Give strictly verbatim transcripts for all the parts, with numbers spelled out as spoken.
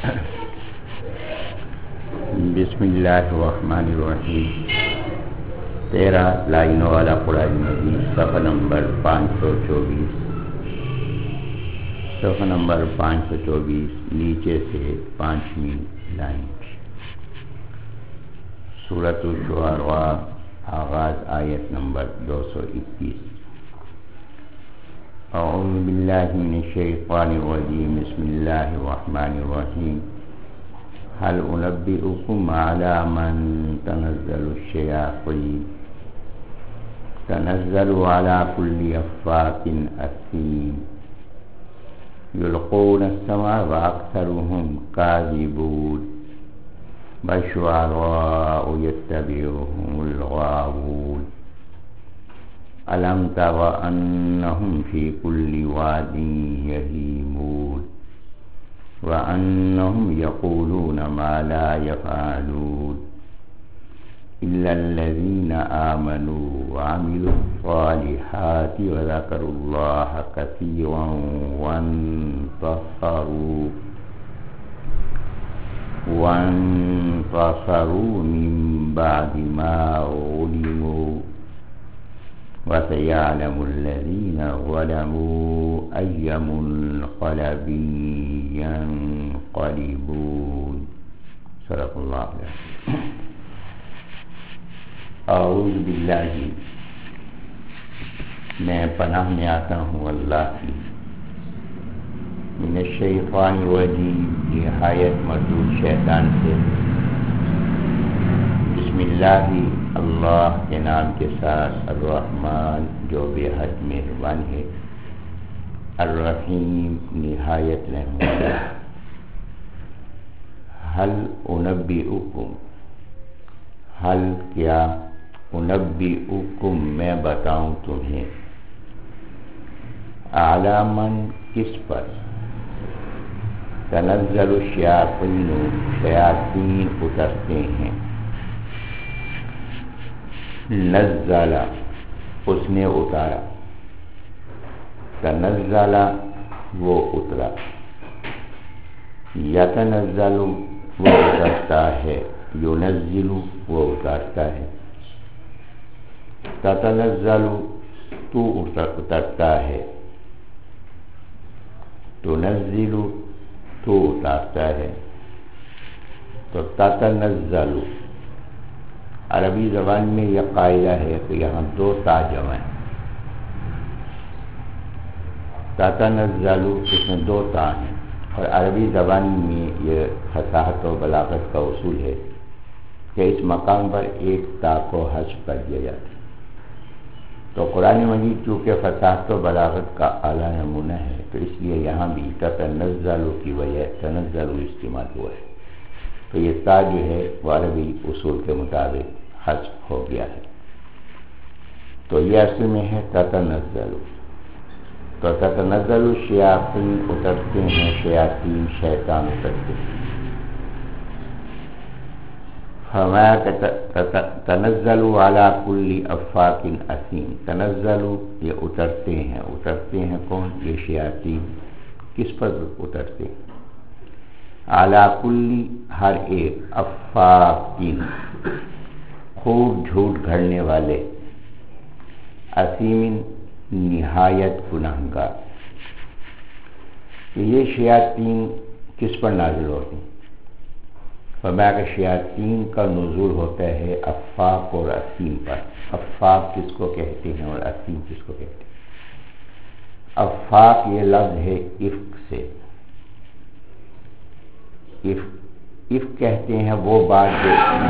بسم اللہ الرحمن الرحیم. تیرہ لائنوں والا قرآن مجید، صفحہ نمبر پانچ سو چوبیس. صفحہ نمبر پانچ سو چوبیس، نیچے سے پانچویں لائن. سورۃ الشعراء، آغاز آیت نمبر دو سو اکیس. اعوذ باللہ من الشیطان الرجیم، بسم اللہ الرحمن الرحیم. هل انبئکم علی من تنزل الشیاطین تنزل علی کل افاک اثیم یلقون السمع واکثرهم کاذبون والشعراء یتبعهم الغاوون الم تر انهم فی کل واد یہیمون وَأَنَّهُمْ يَقُولُونَ مَا لَا يَفْعَلُونَ إِلَّا الَّذِينَ آمَنُوا وَعَمِلُوا الصَّالِحَاتِ وَذَكَرُوا اللَّهَ كَثِيرًا وَانتَصَرُوا وَانتَصَرُوا مِن بَعْدِ مَا ظُلِمُوا وَسَيَعْلَمُ الَّذِينَ ظَلَمُوا أَيَّ مُنقَلَبٍ ينقلبون. صدق اللہ علیہ. اعوذ باللہ، میں پناہ میں آتا ہوں اللہ کی، من الشیطان الرجیم، نہایت مردود شیطان سے. بسم اللہ، اللہ کے نام کے ساتھ، الرحمن جو بے حد مہربان ہے، الرحیم نہایت رحم والا. حل انبئکم، حل کیا، انبئکم میں بتاؤں تمہیں، اعلی من کس پر، تنزل الشیاطین شیاطین اترتے ہیں، نزل اس نے اتارا، تنزل وہ اترا، یتنزل وہ اترتا ہے، ینزل وہ اتارتا ہے، تتنزل تو اترتا ہے، تنزل تو اتارتا ہے. تو تتنزل عربی زبان میں یہ قاعدہ ہے کہ یہاں دو تا جمع ہیں. تتنزل اس میں دو تا ہیں، اور عربی زبان میں یہ فصاحت و بلاغت کا اصول ہے کہ اس مقام پر ایک تا کو حذف کر دیا جاتا ہے. تو قرآن مجید چونکہ فصاحت و بلاغت کا اعلیٰ نمونہ ہے، تو اس لیے یہاں بھی تتنزل کی وجہ تنزل استعمال ہوا ہے. تو یہ تا جو ہے وہ عربی اصول کے مطابق حذف ہو گیا ہے. تو یہ اصل میں ہے تتنزل. تو تتنزل الشیاطین اترتے ہیں، شیاطین شیطان اترتے ہیں. فرمایا کہ تنزل علی کل افاک اثیم. تنزل یہ اترتے ہیں، اترتے ہیں کون؟ یہ شیاطین. کس پر اترتے ہیں؟ علی کل ہر ایک، افاکین خوب جھوٹ گھڑنے والے، اثیم نہایت گنہگار. یہ شیاطین کس پر نازل ہوتے ہیں؟ فرمایا کہ شیاطین کا نزول ہوتا ہے افاق اور اثیم پر. افاق کس کو کہتے ہیں اور اثیم کس کو کہتے ہیں؟ افاق یہ لفظ ہے افق سے. افق افق کہتے ہیں وہ بات جو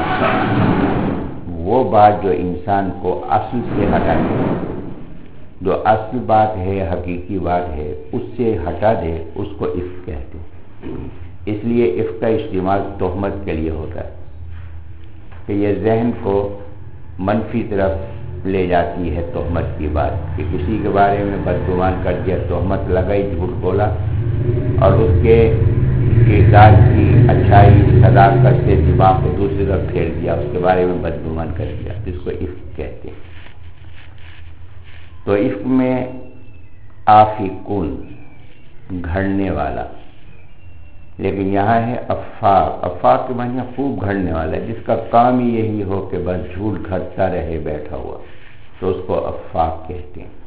وہ بات جو انسان کو اصل سے ہٹا دے، جو اصل بات ہے، حقیقی بات ہے، اس سے ہٹا دے، اس کو افق کہتے ہیں. اس لیے افق کا استعمال تہمت کے لیے ہوتا ہے کہ یہ ذہن کو منفی طرف لے جاتی ہے تہمت کی بات، کہ کسی کے بارے میں بدگمان کر دیا، تہمت لگائی، جھوٹ بولا، اور اس کے کردار کی اچھائی صداقت سے دماغ کو دوسری طرف پھیر دیا، اس کے بارے میں بدگمان کر دیا، جس کو افق کہتے ہیں. تو افق میں آفکون گھڑنے والا، لیکن یہاں ہے افاق. افاق کے معنی خوب گھڑنے والا ہے، جس کا کام ہی یہی ہو کہ بس جھوٹ گھڑتا رہے بیٹھا ہوا، تو اس کو افاق کہتے ہیں.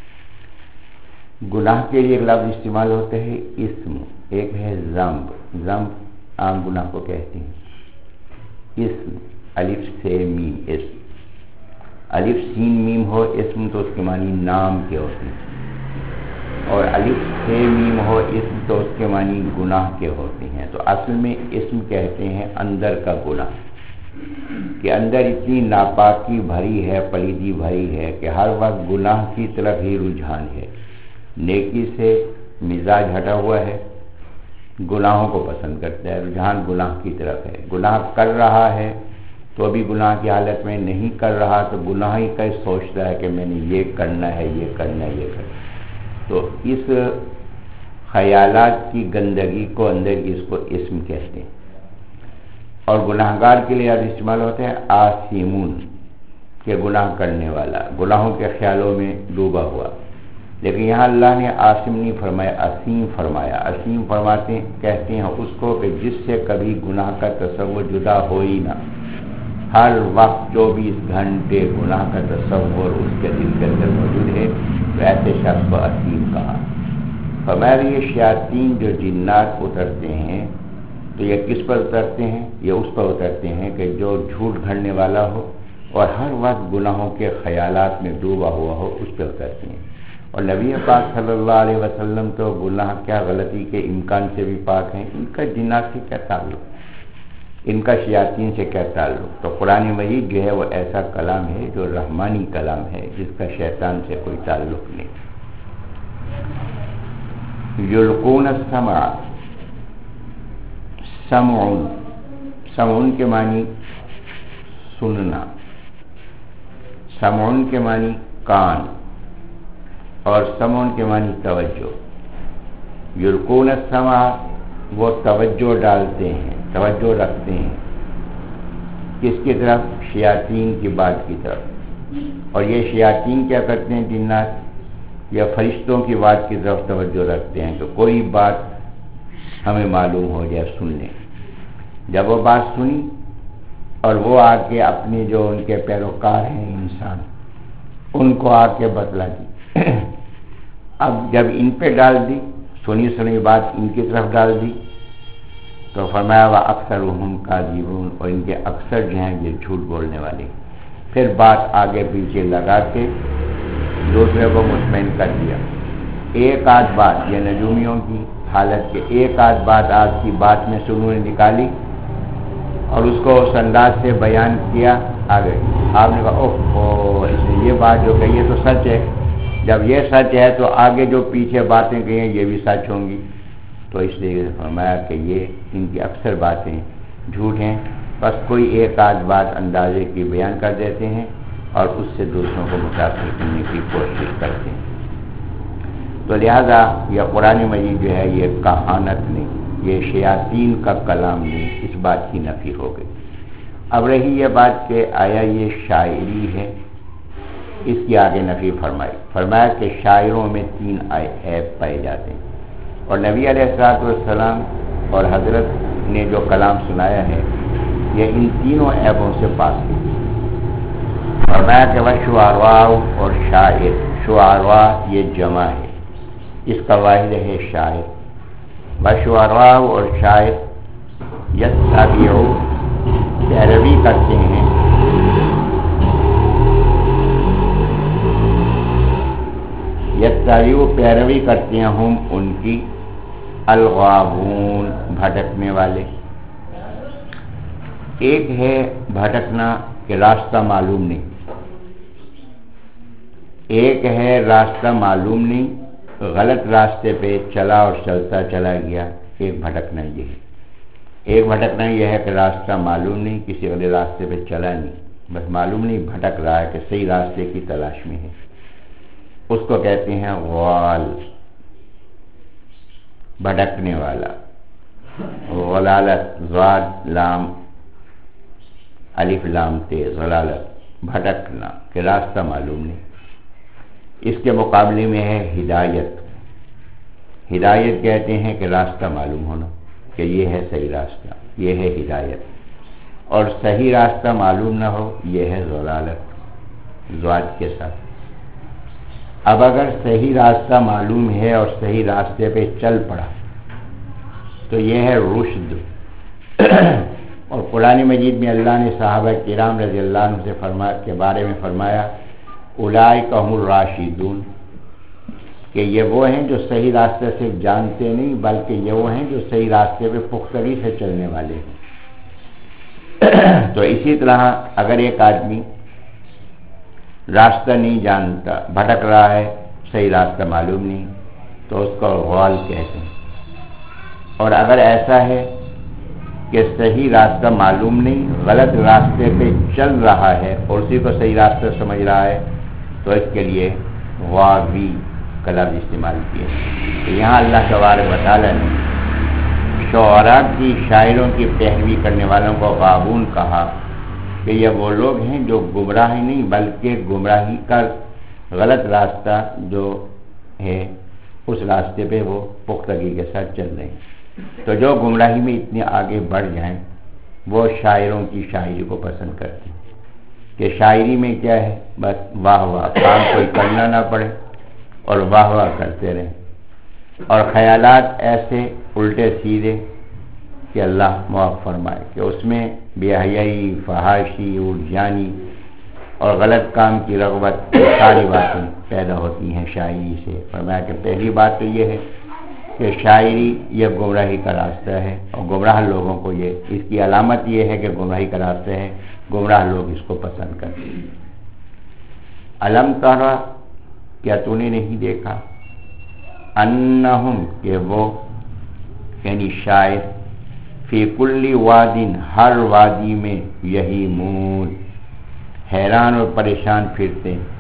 گناہ کے لیے ایک لفظ استعمال ہوتا ہے اسم، ایک ہے ذنب. ذنب عام گناہ کو کہتے ہیں. اسم الف سے میم، اسم الف سین میم ہو اسم تو اس کے معنی نام کے ہوتے ہیں، اور الف سے میم ہو اسم تو اس کے معنی گناہ کے ہوتے ہیں. تو اصل میں اسم کہتے ہیں اندر کا گناہ، کہ اندر اتنی ناپاکی بھری ہے، پلیدی بھری ہے کہ ہر وقت گناہ کی طرف ہی رجحان ہے. نیکی سے مزاج ہٹا ہوا ہے، گناہوں کو پسند کرتا ہے، رجحان گناہ کی طرف ہے. گناہ کر رہا ہے تو ابھی گناہ کی حالت میں نہیں کر رہا تو گناہ ہی کا سوچتا ہے کہ میں نے یہ کرنا ہے یہ کرنا ہے یہ کرنا ہے. تو اس خیالات کی گندگی کو اندر اس کو اسم کہتے ہیں. اور گناہگار کے لیے اب استعمال ہوتے ہیں آسیمون، کہ گناہ کرنے والا، گناہوں کے خیالوں میں ڈوبا ہوا. لیکن یہاں اللہ نے آسم نہیں فرمایا، اسیم فرمایا. اسیم فرماتے ہیں کہتے ہیں اس کو کہ جس سے کبھی گناہ کا تصور جدا ہو ہی نہ، ہر وقت چوبیس گھنٹے گناہ کا تصور اس کے دل کے اندر موجود ہے، تو ایسے شخص کو اسیم کہا. فرمایا یہ شیاطین جو جنات اترتے ہیں تو یہ کس پر اترتے ہیں؟ یہ اس پر اترتے ہیں کہ جو جھوٹ گھڑنے والا ہو اور ہر وقت گناہوں کے خیالات میں ڈوبا ہوا ہو، اس پہ اترتے ہیں. اور نبی پاک صلی اللہ علیہ وسلم تو گناہ کیا غلطی کے امکان سے بھی پاک ہیں. ان کا جنات سے کیا تعلق، ان کا شیاطین سے کیا تعلق؟ تو قرآن مجید جو ہے وہ ایسا کلام ہے جو رحمانی کلام ہے، جس کا شیطان سے کوئی تعلق نہیں. یلقون السمع، سمعون، سمعون کے معنی سننا، سمعون کے معنی کان، اور سمعون کے معنی توجہ. یلقون السمع، وہ توجہ ڈالتے ہیں، توجہ رکھتے ہیں کس کی طرف؟ شیاطین کی بات کی طرف. اور یہ شیاطین کیا کرتے ہیں؟ جنات یا فرشتوں کی بات کی طرف توجہ رکھتے ہیں کہ کوئی بات ہمیں معلوم ہو جائے، سن لیں. جب وہ بات سنی اور وہ آ کے اپنے جو ان کے پیروکار ہیں انسان، ان کو آ کے بتلا دی. اب جب ان پہ ڈال دی، سنی سنی بات ان کی طرف ڈال دی، تو فرمایا وہ اکثر ہم کاذبون، اور ان کے اکثر جو ہیں یہ جھوٹ بولنے والے. پھر بات آگے پیچھے لگا کے دوسرے کو مطمئن کر دیا. ایک آدھ بات، یہ نجومیوں کی حالت کے ایک آدھ بات آج کی بات میں سے انہوں نے نکالی اور اس کو اس انداز سے بیان کیا آگے. آپ نے کہا اوہ اس نے یہ بات جو کہی ہے تو سچ ہے. جب یہ سچ ہے تو آگے جو پیچھے باتیں کہی ہیں یہ بھی سچ ہوں گی. تو اس لیے فرمایا کہ یہ ان کی اکثر باتیں جھوٹ ہیں، بس کوئی ایک آدھ بات اندازے کی بیان کر دیتے ہیں اور اس سے دوسروں کو متاثر کرنے کی کوشش کرتے ہیں. تو لہذا یہ قرآن مجید جو ہے یہ کہانت نہیں، یہ شیاطین کا کلام نہیں، اس بات کی نفی ہو گئی. اب رہی یہ بات کہ آیا یہ شاعری ہے، اس کی آگے نفی فرمائی. فرمایا کہ شاعروں میں تین عیب پائے جاتے ہیں، اور نبی علیہ الصلوۃ والسلام اور حضرت نے جو کلام سنایا ہے یہ ان تینوں عیبوں سے پاک ہے. فرمایا کہ وہ شعراء اور شاعر، شعراء یہ جمع ہے، اس کا واحد ہے شاعر. وہ شعراء اور شاعر یتبعوا، پیروی کرتے ہیں، یتبعوا پیروی کرتے ہیں ہم ان کی، الغاوون بھٹکنے والے. ایک ہے بھٹکنا کہ راستہ معلوم نہیں، ایک ہے راستہ معلوم نہیں، غلط راستے پہ چلا اور چلتا چلا گیا، ایک بھٹکنا یہ ہے. ایک بھٹکنا یہ ہے کہ راستہ معلوم نہیں، کسی غلط راستے پہ چلا نہیں، بس معلوم نہیں بھٹک رہا ہے کہ صحیح راستے کی تلاش میں ہے، اس کو کہتے ہیں غوال، بھٹکنے والا. غلالت، ضاد لام الف لام تیز، غلالت بھٹکنا کہ راستہ معلوم نہیں. اس کے مقابلے میں ہے ہدایت. ہدایت کہتے ہیں کہ راستہ معلوم ہونا. کہ یہ ہے صحیح راستہ، یہ ہے ہدایت، اور صحیح راستہ معلوم نہ ہو یہ ہے ضلالت زواد کے ساتھ۔ اب اگر صحیح راستہ معلوم ہے اور صحیح راستے پہ چل پڑا تو یہ ہے رشد۔ اور قرآن مجید میں اللہ نے صحابہ کرام رضی اللہ عنہ سے فرما کے بارے میں فرمایا اولئک هم الراشدون، کہ یہ وہ ہیں جو صحیح راستے سے جانتے نہیں بلکہ یہ وہ ہیں جو صحیح راستے پہ پختگی سے چلنے والے ہیں۔ تو اسی طرح اگر ایک آدمی راستہ نہیں جانتا، بھٹک رہا ہے، صحیح راستہ معلوم نہیں، تو اس کو غوال کہتے ہیں۔ اور اگر ایسا ہے کہ صحیح راستہ معلوم نہیں، غلط راستے پہ چل رہا ہے اور اسی کو صحیح راستہ سمجھ رہا ہے، تو اس کے لیے غاوی کا لفظ استعمال کیے۔ تو یہاں اللہ تبارک و تعالیٰ نے شعراء کی، شاعروں کی پیروی کرنے والوں کو غاوون کہا کہ یہ وہ لوگ ہیں جو گمراہ نہیں بلکہ گمراہی کا غلط راستہ جو ہے اس راستے پہ وہ پختگی کے ساتھ چل رہے ہیں۔ تو جو گمراہی میں اتنے آگے بڑھ جائیں وہ شاعروں کی شاعری کو پسند کرتے ہیں کہ شاعری میں کیا ہے، بس واہ واہ، کام کوئی کرنا نہ پڑے اور واہ واہ کرتے رہیں، اور خیالات ایسے الٹے سیدھے کہ اللہ معاف فرمائے کہ اس میں بے حیائی، فحاشی، اڑجانی اور غلط کام کی رغبت، ساری باتیں پیدا ہوتی ہیں شاعری سے۔ فرمایا کہ پہلی بات تو یہ ہے کہ شاعری یہ گمراہی کا راستہ ہے، اور گمراہ لوگوں کو یہ اس کی علامت یہ ہے کہ گمراہی کا راستہ ہے، گمراہ لوگ اس کو پسند کرتے ہیں۔ علم ترى، کیا تو نے نہیں دیکھا، انہم، کہ وہ یعنی شاعر، فی کل واد، ہر وادی میں، یہیمون، حیران اور پریشان پھرتے ہیں،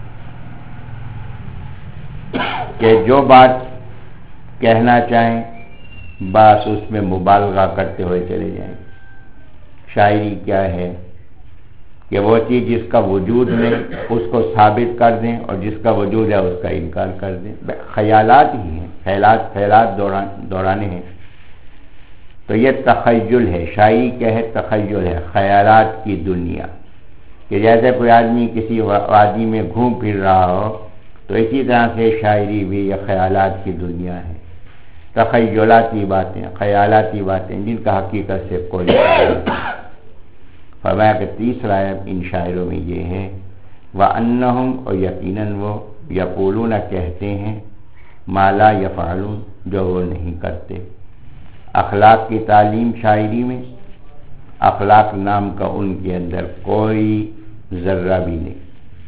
کہ جو بات کہنا چاہیں بس اس میں مبالغہ کرتے ہوئے چلے جائیں۔ شاعری کیا ہے کہ وہ چیز جس کا وجود نہیں اس کو ثابت کر دیں، اور جس کا وجود ہے اس کا انکار کر دیں۔ خیالات ہی ہیں، خیالات خیالات دوران دورانے ہیں۔ تو یہ تخیل ہے، شاعری کیا ہے، تخیل ہے، خیالات کی دنیا، کہ جیسے کوئی آدمی کسی وادی میں گھوم پھر رہا ہو تو اسی طرح سے شاعری بھی یہ خیالات کی دنیا ہے، تخیلاتی باتیں، خیالاتی باتیں جن کا حقیقت سے کوئی نہیں۔ فرمایا کہ تیسرا ان شاعروں میں یہ ہے وَأَنَّهُمْ، اور یقیناً وہ یقولون کہتے ہیں ما لا یفعلون، جو وہ نہیں کرتے۔ اخلاق کی تعلیم شاعری میں، اخلاق نام کا ان کے اندر کوئی ذرہ بھی نہیں۔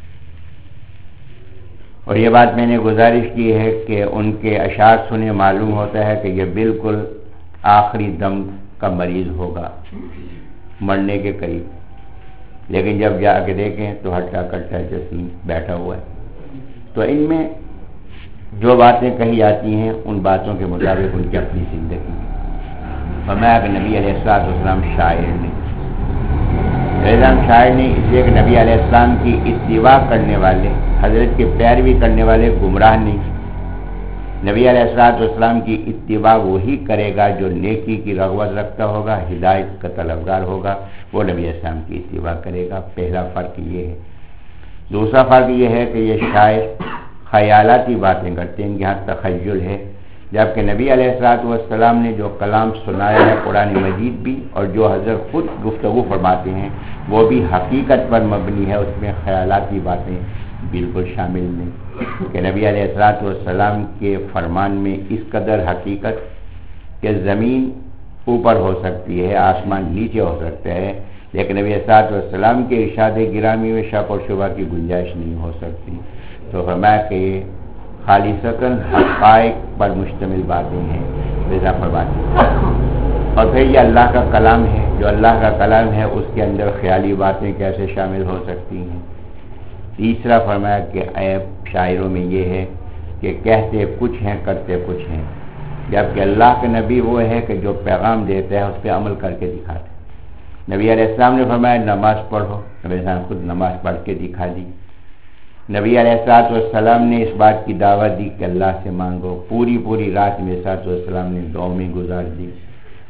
اور یہ بات میں نے گزارش کی ہے کہ ان کے اشعار سنے معلوم ہوتا ہے کہ یہ بالکل آخری دم کا مریض ہوگا، مرنے کے قریب، لیکن جب جا کے دیکھیں تو ہٹا کٹا جسیم بیٹھا ہوا ہے۔ تو ان میں جو باتیں کہی جاتی ہیں ان باتوں کے مطابق ان کی اپنی زندگی ہے۔ فرمایا کہ نبی علیہ السلام والسلام شاعر نہیں، السلام شاعر نہیں اس لیے کہ نبی علیہ السلام کی اتباع کرنے والے، حضرت کی پیروی کرنے والے گمراہ نہیں۔ نبی علیہ السلام کی اتباع وہی کرے گا جو نیکی کی رغبت رکھتا ہوگا، ہدایت کا طلبگار ہوگا، وہ نبی علیہ السلام کی اتباع کرے گا۔ پہلا فرق یہ ہے۔ دوسرا فرق یہ ہے کہ یہ شاعر خیالاتی باتیں کرتے ہیں، ان کے ہاں تخیل ہے، جبکہ نبی علیہ السلام نے جو کلام سنایا ہے قرآن مجید بھی، اور جو حضرت خود گفتگو فرماتے ہیں وہ بھی حقیقت پر مبنی ہے، اس میں خیالاتی باتیں بالکل شامل نہیں۔ کہ نبی علیہ السلام کے فرمان میں اس قدر حقیقت کہ زمین اوپر ہو سکتی ہے، آسمان نیچے ہو سکتا ہے، لیکن نبی علیہ السلام کے ارشاد گرامی میں شک اور شبہ کی گنجائش نہیں ہو سکتی۔ تو فرمایا کہ یہ خالصتاً حقائق پر مشتمل باتیں ہیں، رضا فرماتے ہیں۔ اور پھر یہ اللہ کا کلام ہے، جو اللہ کا کلام ہے اس کے اندر خیالی باتیں کیسے شامل ہو سکتی ہیں۔ تیسرا فرمایا کہ عیب شاعروں میں یہ ہے کہ کہتے کچھ ہیں کرتے کچھ ہیں، جبکہ اللہ کے نبی وہ ہے کہ جو پیغام دیتے ہیں اس پہ عمل کر کے دکھاتے ہیں۔ نبی علیہ السلام نے فرمایا نماز پڑھو، نبی علیہ السلام خود نماز پڑھ کے دکھا دی۔ نبی علیہ السلام نے اس بات کی دعوت دی کہ اللہ سے مانگو، پوری پوری رات میں علیہ السلام نے دعا میں گزار دی۔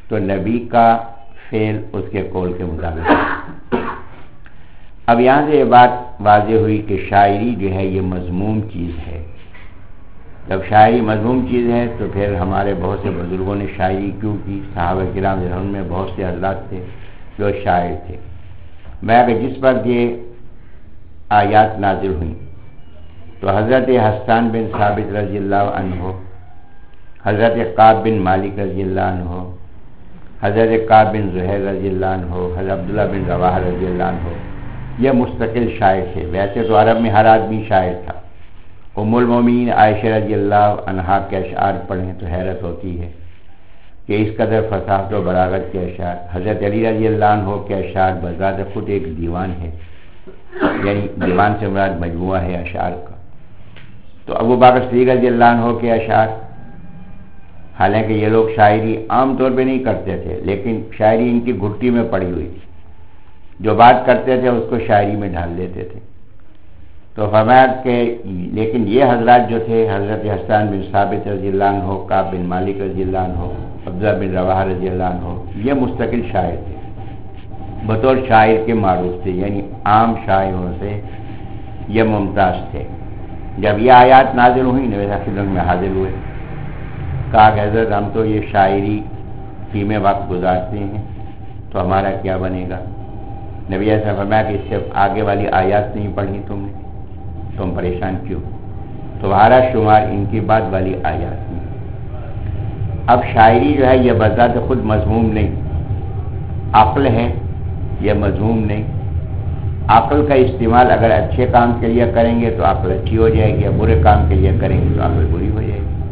تو نبی کا فعل اس کے قول کے مطابق ہے۔ اب یہاں سے یہ بات واضح ہوئی کہ شاعری جو ہے یہ مذموم چیز ہے۔ جب شاعری مذموم چیز ہے تو پھر ہمارے بہت سے بزرگوں نے شاعری کیوں کی؟ صحابہ کرام میں بہت سے حضرات تھے جو شاعر تھے۔ میں کہ جس پر یہ آیات نازل ہوئیں تو حضرت حسان بن ثابت رضی اللہ عنہ، حضرت کعب بن مالک رضی اللہ عنہ، حضرت کعب بن زہیر رضی اللہ عنہ، حضرت عبداللہ بن رواحہ رضی اللہ عنہ، یہ مستقل شاعر تھے۔ ویسے تو عرب میں ہر آدمی شاعر تھا۔ ام المومنین عائشہ رضی اللہ عنہا کے اشعار پڑھیں تو حیرت ہوتی ہے کہ اس قدر فصاحت و بلاغت کے اشعار۔ حضرت علی رضی اللہ عنہ کے اشعار بذات خود ایک دیوان ہے، یعنی دیوان سے مراد مجموعہ ہے اشعار کا۔ تو ابو بکر صدیق رضی اللہ عنہ کے اشعار، حالانکہ یہ لوگ شاعری عام طور پہ نہیں کرتے تھے لیکن شاعری ان کی گھٹی میں پڑی ہوئی تھی، جو بات کرتے تھے اس کو شاعری میں ڈال دیتے تھے۔ تو فرمایا کہ لیکن یہ حضرات جو تھے، حضرت حسان بن ثابت رضی اللہ عنہ، کعب بن مالک رضی اللہ عنہ، عبداللہ بن رواحہ رضی اللہ عنہ، یہ مستقل شاعر تھے، بطور شاعر کے معروف تھے، یعنی عام شاعروں سے یہ ممتاز تھے۔ جب یہ آیات نازل ہوئی نبی صلی اللہ علیہ وسلم میں حاضر ہوئے، کہا کہ حضرت ہم تو یہ شاعری ہی میں وقت گزارتے ہیں تو ہمارا کیا بنے گا؟ نبی ایسا فرمایا کہ اس سے آگے والی آیات نہیں پڑھی تم نے، تم پریشان کیوں؟ تمہارا شمار ان کی بعد والی آیات میں۔ اب شاعری جو ہے یہ بذات خود مذموم نہیں، عقل ہے، یہ مذموم نہیں۔ عقل کا استعمال اگر اچھے کام کے لیے کریں گے تو عقل اچھی ہو جائے گی، برے کام کے لیے کریں گے تو عقل بری ہو جائے گی۔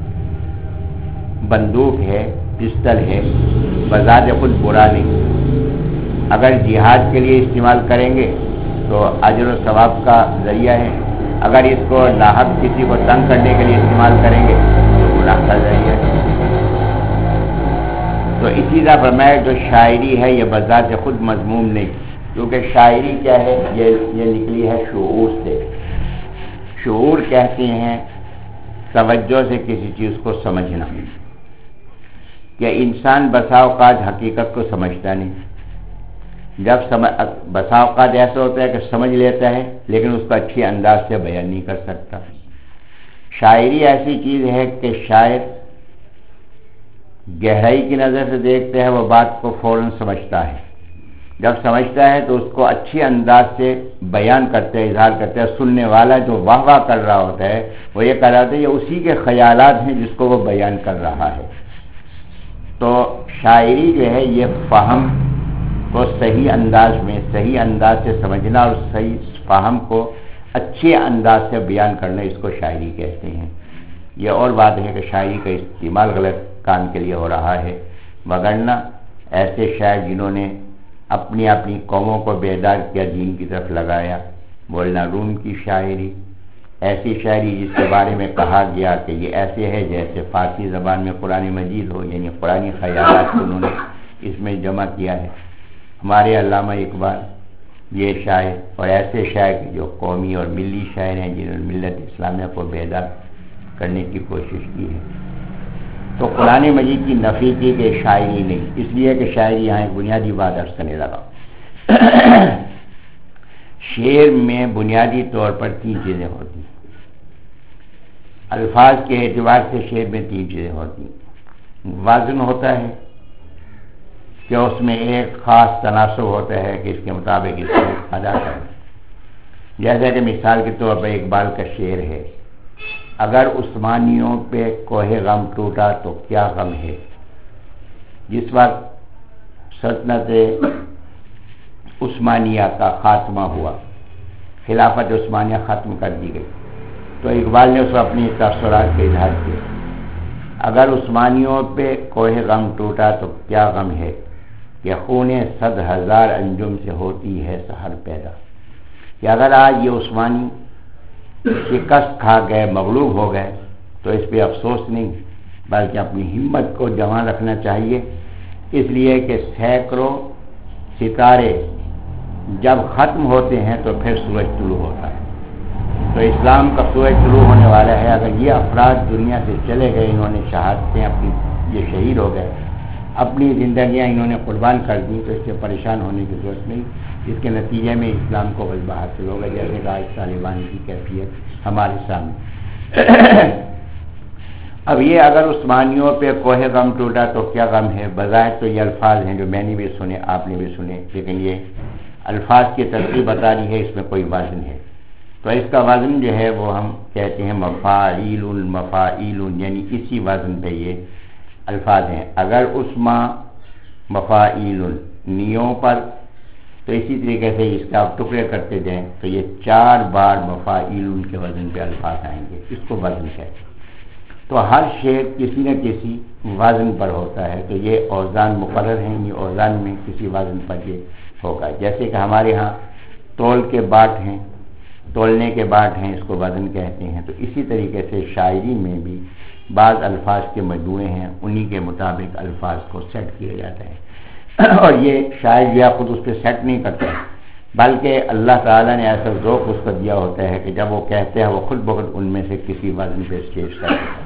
بندوق ہے، پستل ہے، بذات خود برا نہیں، اگر جہاد کے لیے استعمال کریں گے تو اجر و ثواب کا ذریعہ ہے، اگر اس کو لاحق کسی کو تنگ کرنے کے لیے استعمال کریں گے تو گناہ کا ذریعہ ہے۔ تو اسی طرح فرمایا جو شاعری ہے یہ بذات خود مذموم نہیں، کیونکہ شاعری کیا ہے؟ یہ یہ نکلی ہے شعور سے۔ شعور کہتے ہیں توجہ سے کسی چیز کو سمجھنا، کہ انسان بسا اوقات حقیقت کو سمجھتا نہیں، جب بسا اوقات ایسا ہوتا ہے کہ سمجھ لیتا ہے لیکن اس کو اچھی انداز سے بیان نہیں کر سکتا۔ شاعری ایسی چیز ہے کہ شاعر گہرائی کی نظر سے دیکھتا ہے، وہ بات کو فوراً سمجھتا ہے، جب سمجھتا ہے تو اس کو اچھی انداز سے بیان کرتا ہے، اظہار کرتا ہے۔ سننے والا جو واہ واہ کر رہا ہوتا ہے وہ یہ کہہ رہا ہوتا ہے یہ اسی کے خیالات ہیں جس کو وہ بیان کر رہا ہے۔ تو شاعری جو ہے یہ فہم کو صحیح انداز میں، صحیح انداز سے سمجھنا اور صحیح فہم کو اچھے انداز سے بیان کرنا، اس کو شاعری کہتے ہیں۔ یہ اور بات ہے کہ شاعری کا استعمال غلط کام کے لیے ہو رہا ہے، وگرنہ ایسے شاعر جنہوں نے اپنی اپنی قوموں کو بیدار کیا، دین کی طرف لگایا، مولانا روم کی شاعری، ایسی شاعری جس کے بارے میں کہا گیا کہ یہ ایسے ہے جیسے فارسی زبان میں قرآن مجید ہو، یعنی قرآنی خیالات کو انہوں نے اس میں جمع کیا ہے۔ ہمارے علامہ اقبال یہ شاعر اور ایسے شاعر جو قومی اور ملی شاعر ہیں جنہوں نے ملت اسلامیہ کو بیدار کرنے کی کوشش کی ہے۔ تو قرآن مجید کی نفی کی کہ شاعری نہیں، اس لیے کہ شاعری یہاں ایک بنیادی بات عرض کرنے لگا۔ شعر میں بنیادی طور پر تین چیزیں ہوتی ہیں، الفاظ کے اعتبار سے شعر میں تین چیزیں ہوتی ہیں۔ وزن ہوتا ہے کہ اس میں ایک خاص تناسب ہوتا ہے کہ اس کے مطابق اس کو ادا کریں، جیسا کہ مثال کے طور پر اقبال کا شعر ہے، اگر عثمانیوں پہ کوہ غم ٹوٹا تو کیا غم ہے۔ جس وقت سلطنت عثمانیہ کا خاتمہ ہوا، خلافت عثمانیہ ختم کر دی گئی، تو اقبال نے اس کو اپنی تاثرات کا اظہار کیا، اگر عثمانیوں پہ کوہ غم ٹوٹا تو کیا غم ہے کہ خون صد ہزار انجم سے ہوتی ہے سحر پیدا۔ کہ اگر آج یہ عثمانی شکست کھا گئے، مغلوب ہو گئے، تو اس پہ افسوس نہیں بلکہ اپنی ہمت کو جمع رکھنا چاہیے، اس لیے کہ سینکڑوں ستارے جب ختم ہوتے ہیں تو پھر سورج طلوع ہوتا ہے۔ تو اسلام کا سورج طلوع ہونے والا ہے۔ اگر یہ افراد دنیا سے چلے گئے، انہوں نے شہادتیں اپنی، یہ شہید ہو گئے، اپنی زندگیاں انہوں نے قربان کر دی، تو اس سے پریشان ہونے کی ضرورت نہیں. اس کے نتیجے میں اسلام کو غلبہ حاصل ہوگا، جیسے کہ آج طالبان کی کیفیت ہمارے سامنے. اب یہ اگر عثمانیوں پہ کوہ غم ٹوٹا تو کیا غم ہے؟ بظاہر تو یہ الفاظ ہیں جو میں نے بھی سنے، آپ نے بھی سنے، لیکن یہ الفاظ کی ترتیب بتا رہی ہے، اس میں کوئی وزن ہے. تو اس کا وزن جو ہے وہ ہم کہتے ہیں مفاعیل مفاعیل، یعنی اسی وزن پہ یہ الفاظ ہیں. اگر عثما مفاعیل نیوں پر، تو اسی طریقے سے اس کا آپ ٹکڑے کرتے جائیں تو یہ چار بار مفاعیل کے وزن پہ الفاظ آئیں گے. اس کو وزن کہتے ہیں. تو ہر شعر کسی نہ کسی وزن پر ہوتا ہے، تو یہ اوزان مقرر ہیں، یہ اوزان میں کسی وزن پر یہ ہوگا. جیسے کہ ہمارے ہاں تول کے باٹ ہیں، تولنے کے باٹ ہیں، اس کو وزن کہتے ہیں. تو اسی طریقے سے شاعری میں بھی بعض الفاظ کے مجموعے ہیں، انہی کے مطابق الفاظ کو سیٹ کیا جاتا ہے. اور یہ شاعر جو خود اس پہ سیٹ نہیں کرتا، بلکہ اللہ تعالیٰ نے ایسا ذوق اس کو دیا ہوتا ہے کہ جب وہ کہتے ہیں وہ خود بخود ان میں سے کسی وزن پہ اسٹیج کرتے ہیں.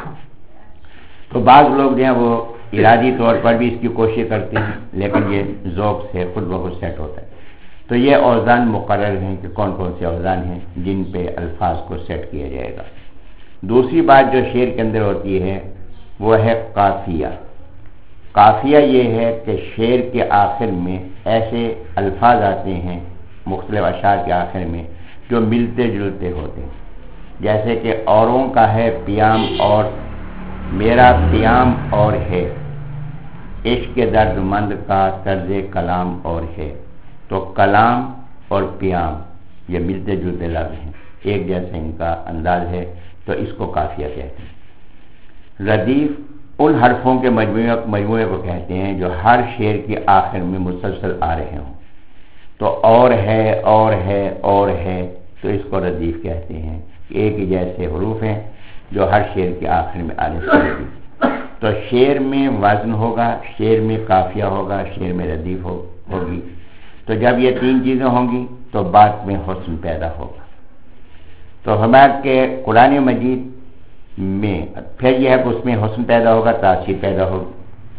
تو بعض لوگ جو ہیں وہ ارادی طور پر بھی اس کی کوشش کرتے ہیں، لیکن یہ ذوق سے خود بخود سیٹ ہوتا ہے. تو یہ اوزان مقرر ہیں کہ کون کون سے اوزان ہیں جن پہ الفاظ کو سیٹ کیا جائے گا. دوسری بات جو شعر کے اندر ہوتی ہے وہ ہے قافیہ. قافیہ یہ ہے کہ شعر کے آخر میں ایسے الفاظ آتے ہیں مختلف اشعار کے آخر میں جو ملتے جلتے ہوتے ہیں. جیسے کہ اوروں کا ہے پیام اور میرا پیام اور ہے، عشق درد مند کا طرز کلام اور ہے. تو کلام اور پیام یہ ملتے جلتے لفظ ہیں، ایک جیسے ان کا انداز ہے، تو اس کو قافیہ کہتے ہیں. ردیف ان حرفوں کے مجموعے مجموعے کو کہتے ہیں جو ہر شعر کے آخر میں مسلسل آ رہے ہوں. تو اور ہے اور ہے اور ہے، تو اس کو ردیف کہتے ہیں. ایک ہی جیسے حروف ہیں جو ہر شعر کے آخر میں آنے سے. تو شعر میں وزن ہوگا، شعر میں قافیہ ہوگا، شعر میں ردیف ہو ہوگی. تو جب یہ تین چیزیں ہوں گی تو بات میں حسن پیدا ہوگا. تو ہمارے کے قرآن مجید میں پھر یہ ہے کہ اس میں حسن پیدا ہوگا، تاثیر پیدا ہوگی.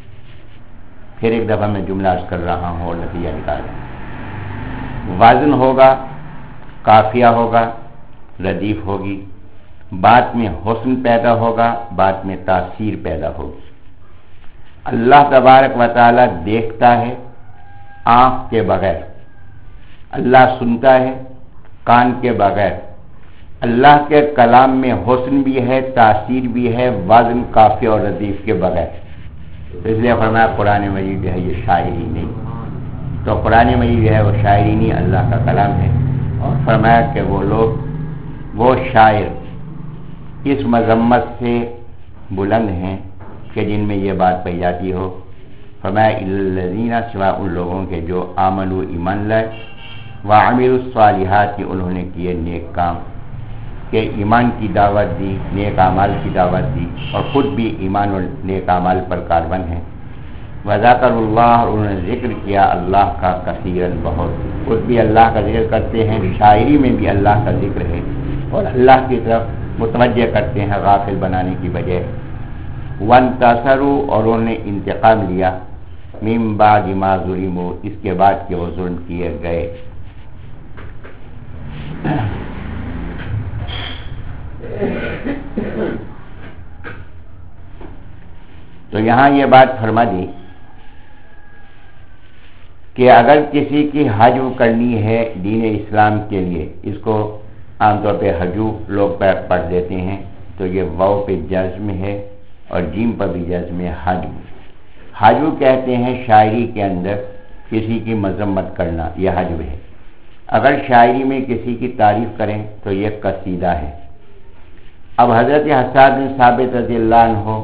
پھر ایک دفعہ میں جملہ عرض کر رہا ہوں اور نتیجہ نکال رہا ہوں. وزن ہوگا، قافیہ ہوگا، ردیف ہوگی، بات میں حسن پیدا ہوگا، بات میں تاثیر پیدا ہوگی. اللہ تبارک و تعالی دیکھتا ہے آنکھ کے بغیر، اللہ سنتا ہے کان کے بغیر. اللہ کے کلام میں حسن بھی ہے، تاثیر بھی ہے، وزن، قافیہ اور ردیف کے بغیر. اس لیے فرمایا قرآن مجید جو ہے یہ شاعری نہیں. تو قرآن مجید جو ہے وہ شاعری نہیں، اللہ کا کلام ہے. اور فرمایا کہ وہ لوگ، وہ شاعر اس مذمت سے بلند ہیں کہ جن میں یہ بات پائی جاتی ہو. فرمایا الذین، سوا ان لوگوں کے جو آمنوا ایمان لائے، وعملوا الصالحات، انہوں نے کیے نیک کام، کہ ایمان کی دعوت دی، نیک اعمال کی دعوت دی، اور خود بھی ایمان اور نیک اعمال پر کاربند ہیں. وذکروا اللہ، انہوں نے ذکر کیا اللہ کا کثیرا، بہت. خود بھی اللہ کا ذکر کرتے ہیں، شاعری میں بھی اللہ کا ذکر ہے، اور اللہ کی طرف متوجہ کرتے ہیں غافل بنانے کی بجائے. وانتصروا، اور انہوں نے انتقام لیا، من بعد ما ظلموا، اس کے بعد کہ وہ ظلم کیے گئے. تو یہاں یہ بات فرما دی کہ اگر کسی کی حجو کرنی ہے دین اسلام کے لیے، اس کو عام طور پہ حجو لوگ پڑھ دیتے ہیں، تو یہ واو پہ جزم ہے اور جیم پر بھی جزم ہے. حجو حجو کہتے ہیں شاعری کے اندر کسی کی مذمت کرنا، یہ حجو ہے. اگر شاعری میں کسی کی تعریف کریں تو یہ قصیدہ ہے. اب حضرت حسان بن ثابت رضی اللہ عنہ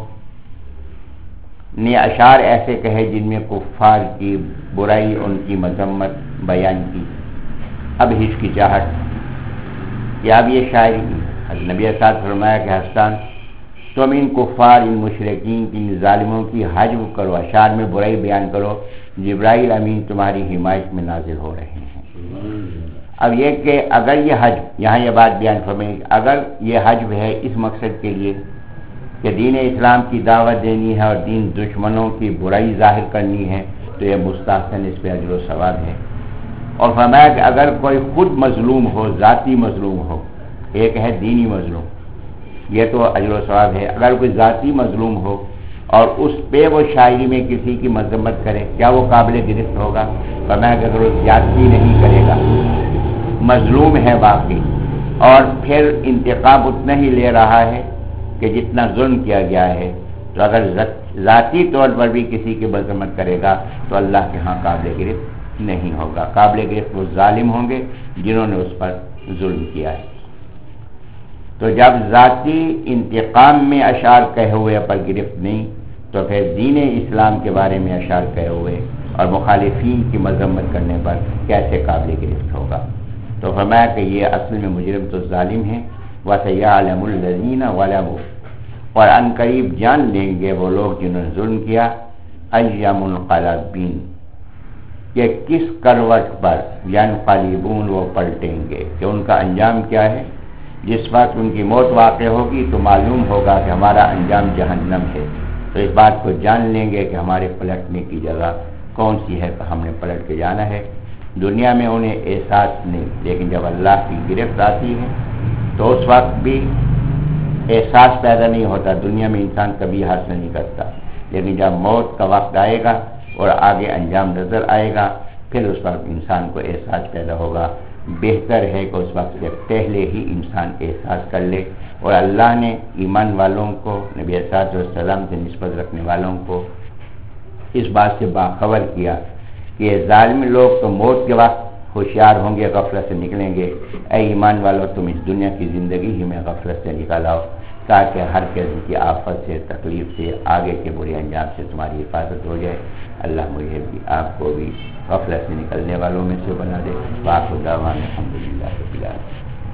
نے اشعار ایسے کہے جن میں کفار کی برائی، ان کی مذمت بیان کی. اب ہچکچاہٹ کہ اب یہ شاعری کی. نبی صاحب فرمایا کہ حسان تم ان کفار، ان مشرکین کی، ان ظالموں کی حجو کرو، اشعار میں برائی بیان کرو، جبرائیل امین تمہاری حمایت میں نازل ہو رہے ہیں. اب یہ کہ اگر یہ حج، یہاں یہ بات بیان فرمائیں، اگر یہ حج ہے اس مقصد کے لیے کہ دین اسلام کی دعوت دینی ہے اور دین دشمنوں کی برائی ظاہر کرنی ہے تو یہ مستحسن، اس پہ اجر و ثواب ہے۔ اور فرمایا کہ اگر کوئی خود مظلوم ہو، ذاتی مظلوم ہو، ایک ہے دینی مظلوم، یہ تو اجر و ثواب ہے۔ اگر کوئی ذاتی مظلوم ہو اور اس پہ وہ شاعری میں کسی کی مذمت کرے، کیا وہ قابل گرفت ہوگا؟ فرمایا کہ اگر وہ زیادتی نہیں کرے گا، مظلوم ہے واقعی، اور پھر انتقام اتنا ہی لے رہا ہے کہ جتنا ظلم کیا گیا ہے، تو اگر ذاتی طور پر بھی کسی کی مذمت کرے گا تو اللہ کے ہاں قابل گرفت نہیں ہوگا۔ قابل گرفت وہ ظالم ہوں گے جنہوں نے اس پر ظلم کیا ہے۔ تو جب ذاتی انتقام میں اشعار کہے ہوئے پر گرفت نہیں، تو پھر دین اسلام کے بارے میں اشعار کہے ہوئے اور مخالفین کی مذمت کرنے پر کیسے قابل گرفت ہوگا؟ تو فرمایا کہ یہ اصل میں مجرم تو ظالم ہیں، وَسَيَعْلَمُ الَّذِينَ ظَلَمُوا، اور ان قریب جان لیں گے وہ لوگ جنہوں نے ظلم کیا، أَيَّ مُنْقَلَبٍ، کہ کس کروٹ پر يَنْقَلِبُونَ وہ پلٹیں گے، کہ ان کا انجام کیا ہے۔ جس وقت ان کی موت واقع ہوگی تو معلوم ہوگا کہ ہمارا انجام جہنم ہے، تو اس بات کو جان لیں گے کہ ہمارے پلٹنے کی جگہ کون سی ہے، کہ ہم نے پلٹ کے جانا ہے۔ دنیا میں انہیں احساس نہیں، لیکن جب اللہ کی گرفت آتی ہے تو اس وقت بھی احساس پیدا نہیں ہوتا۔ دنیا میں انسان کبھی حاصل نہیں کرتا، لیکن جب موت کا وقت آئے گا اور آگے انجام نظر آئے گا، پھر اس وقت انسان کو احساس پیدا ہوگا۔ بہتر ہے کہ اس وقت سے پہلے ہی انسان احساس کر لے، اور اللہ نے ایمان والوں کو، نبی صلی اللہ علیہ وسلم سے نسبت رکھنے والوں کو اس بات سے باخبر کیا کہ یہ ظالم لوگ تو موت کے وقت ہوشیار ہوں گے، غفلت سے نکلیں گے۔ اے ایمان والو، تم اس دنیا کی زندگی ہی میں غفلت سے نکل آؤ، تاکہ ہر قسم کی آفت سے، تکلیف سے، آگے کے برے انجام سے تمہاری حفاظت ہو جائے۔ اللہ مجھے بھی آپ کو بھی غفلت سے نکلنے والوں میں سے بنا دے۔ وآخر دعوانا الحمدللہ رب العالمین۔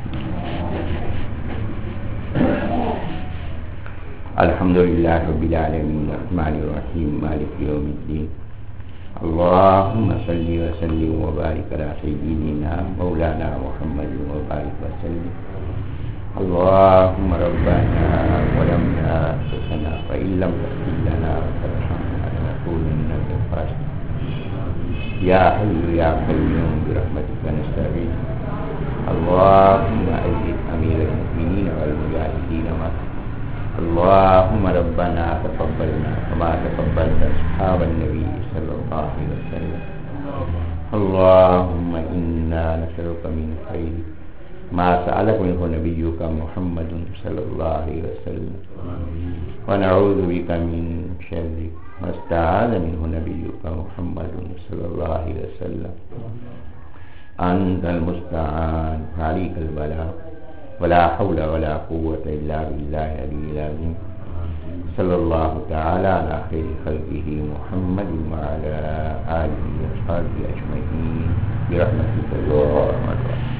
الحمدللہ رب العالمین الرحمن الرحیم مالک یوم الدین۔ اللهم صل وسلم وبارك على سيدنا مولانا محمد وبارك وسلم۔ اللهم ربنا ظلمنا أنفسنا وإن لم تغفر لنا وترحمنا لنكونن من الخاسرين۔ يا حي يا قيوم برحمتك نستغيث۔ اللهم أجد أمير المؤمنين والمجاهدين معك۔ اللهم ربنا تقبلنا كما تقبلت أصحاب النبي صلى الله عليه وسلم۔ اللهم إنا نسألك من خير ما سألك منه نبيك محمد صلى الله عليه وسلم، ونعوذ بك من شر ما استعاذ منه نبيك محمد صلى الله عليه وسلم۔ أنت المستعان، عليك البلاغ، ولا حول ولا قوة إلا بالله العلي العظيم۔ صلى الله تعالى على خير خلقه محمد وعلى آله وصحبه أجمعين برحمتك يا أرحم الراحمين۔